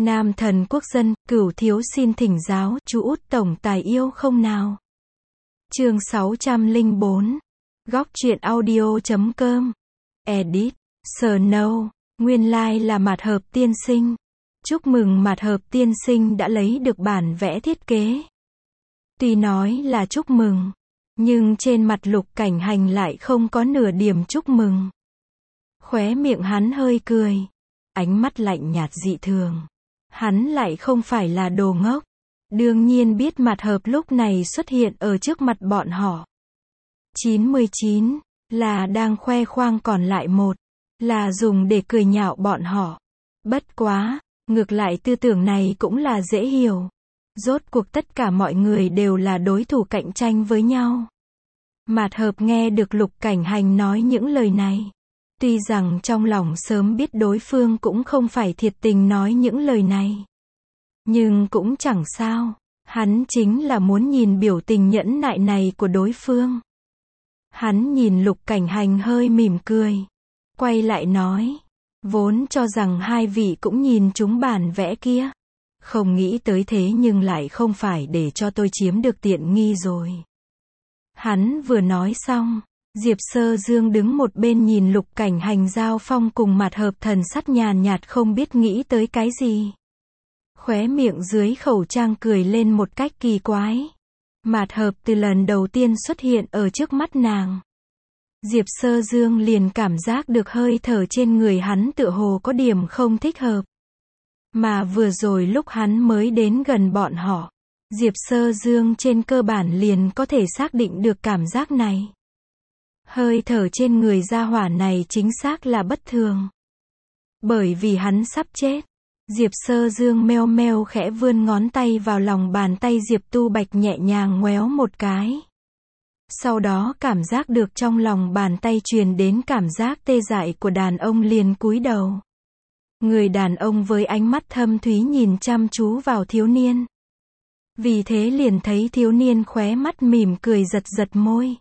Nam thần quốc dân, cửu thiếu xin thỉnh giáo, chú út tổng tài yêu không nào? Chương 604. Góc truyện audio.com. Edit. Snow. Nguyên lai là Mạt Hợp tiên sinh. Chúc mừng Mạt Hợp tiên sinh đã lấy được bản vẽ thiết kế. Tuy nói là chúc mừng, nhưng trên mặt Lục Cảnh Hành lại không có nửa điểm chúc mừng. Khóe miệng hắn hơi cười, ánh mắt lạnh nhạt dị thường. Hắn lại không phải là đồ ngốc, đương nhiên biết Mạt Hợp lúc này xuất hiện ở trước mặt bọn họ. 99 là đang khoe khoang, còn lại một là dùng để cười nhạo bọn họ. Bất quá, ngược lại tư tưởng này cũng là dễ hiểu. Rốt cuộc tất cả mọi người đều là đối thủ cạnh tranh với nhau. Mạt Hợp nghe được Lục Cảnh Hành nói những lời này, tuy rằng trong lòng sớm biết đối phương cũng không phải thiệt tình nói những lời này, nhưng cũng chẳng sao, hắn chính là muốn nhìn biểu tình nhẫn nại này của đối phương. Hắn nhìn Lục Cảnh Hành hơi mỉm cười, quay lại nói, vốn cho rằng hai vị cũng nhìn chúng bản vẽ kia, không nghĩ tới thế nhưng lại không phải để cho tôi chiếm được tiện nghi rồi. Hắn vừa nói xong, Diệp Sơ Dương đứng một bên nhìn Lục Cảnh Hành giao phong cùng Mạt Hợp, thần sắc nhàn nhạt không biết nghĩ tới cái gì. Khóe miệng dưới khẩu trang cười lên một cách kỳ quái. Mạt Hợp từ lần đầu tiên xuất hiện ở trước mắt nàng, Diệp Sơ Dương liền cảm giác được hơi thở trên người hắn tựa hồ có điểm không thích hợp. Mà vừa rồi lúc hắn mới đến gần bọn họ, Diệp Sơ Dương trên cơ bản liền có thể xác định được cảm giác này. Hơi thở trên người gia hỏa này chính xác là bất thường. Bởi vì hắn sắp chết. Diệp Sơ Dương meo meo khẽ vươn ngón tay vào lòng bàn tay Diệp Tu Bạch, nhẹ nhàng ngoéo một cái. Sau đó cảm giác được trong lòng bàn tay truyền đến cảm giác tê dại của đàn ông, liền cúi đầu. Người đàn ông với ánh mắt thâm thúy nhìn chăm chú vào thiếu niên. Vì thế liền thấy thiếu niên khóe mắt mỉm cười, giật giật môi.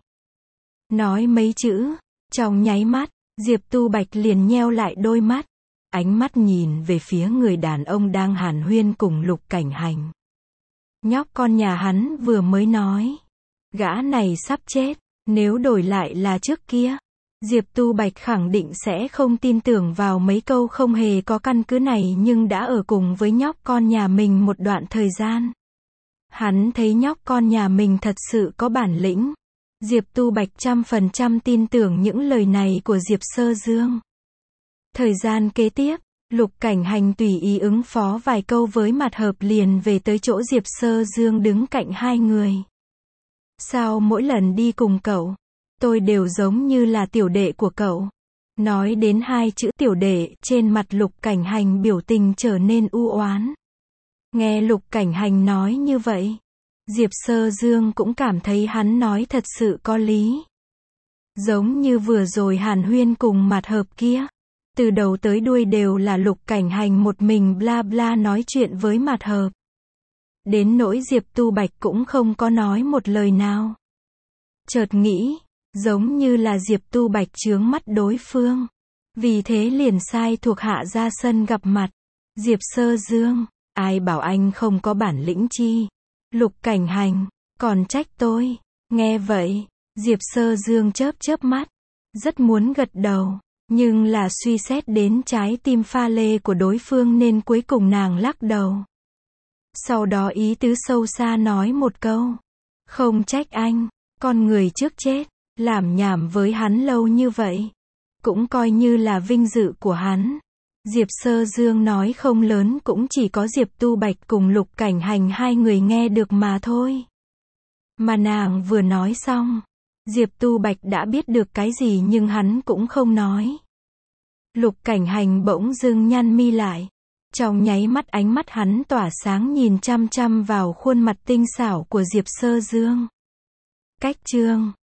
Nói mấy chữ, trong nháy mắt, Diệp Tu Bạch liền nheo lại đôi mắt. Ánh mắt nhìn về phía người đàn ông đang hàn huyên cùng Lục Cảnh Hành. Nhóc con nhà hắn vừa mới nói, gã này sắp chết, nếu đổi lại là trước kia, Diệp Tu Bạch khẳng định sẽ không tin tưởng vào mấy câu không hề có căn cứ này, nhưng đã ở cùng với nhóc con nhà mình một đoạn thời gian. Hắn thấy nhóc con nhà mình thật sự có bản lĩnh. Diệp Tu Bạch 100% tin tưởng những lời này của Diệp Sơ Dương. Thời gian kế tiếp, Lục Cảnh Hành tùy ý ứng phó vài câu với Mạt Hợp liền về tới chỗ Diệp Sơ Dương đứng cạnh hai người. Sao mỗi lần đi cùng cậu, tôi đều giống như là tiểu đệ của cậu? Nói đến hai chữ tiểu đệ, trên mặt Lục Cảnh Hành biểu tình trở nên u oán. Nghe Lục Cảnh Hành nói như vậy, Diệp Sơ Dương cũng cảm thấy hắn nói thật sự có lý. Giống như vừa rồi hàn huyên cùng Mạt Hợp kia, từ đầu tới đuôi đều là Lục Cảnh Hành một mình bla bla nói chuyện với Mạt Hợp. Đến nỗi Diệp Tu Bạch cũng không có nói một lời nào. Chợt nghĩ, giống như là Diệp Tu Bạch chướng mắt đối phương. Vì thế liền sai thuộc hạ ra sân gặp mặt. Diệp Sơ Dương, ai bảo anh không có bản lĩnh chi? Lục Cảnh Hành, còn trách tôi. Nghe vậy, Diệp Sơ Dương chớp chớp mắt, rất muốn gật đầu, nhưng là suy xét đến trái tim pha lê của đối phương nên cuối cùng nàng lắc đầu. Sau đó ý tứ sâu xa nói một câu, không trách anh, con người trước chết, làm nhảm với hắn lâu như vậy, cũng coi như là vinh dự của hắn. Diệp Sơ Dương nói không lớn, cũng chỉ có Diệp Tu Bạch cùng Lục Cảnh Hành hai người nghe được mà thôi. Mà nàng vừa nói xong, Diệp Tu Bạch đã biết được cái gì nhưng hắn cũng không nói. Lục Cảnh Hành bỗng dưng nhăn mi lại. Trong nháy mắt ánh mắt hắn tỏa sáng nhìn chăm chăm vào khuôn mặt tinh xảo của Diệp Sơ Dương. Cách chương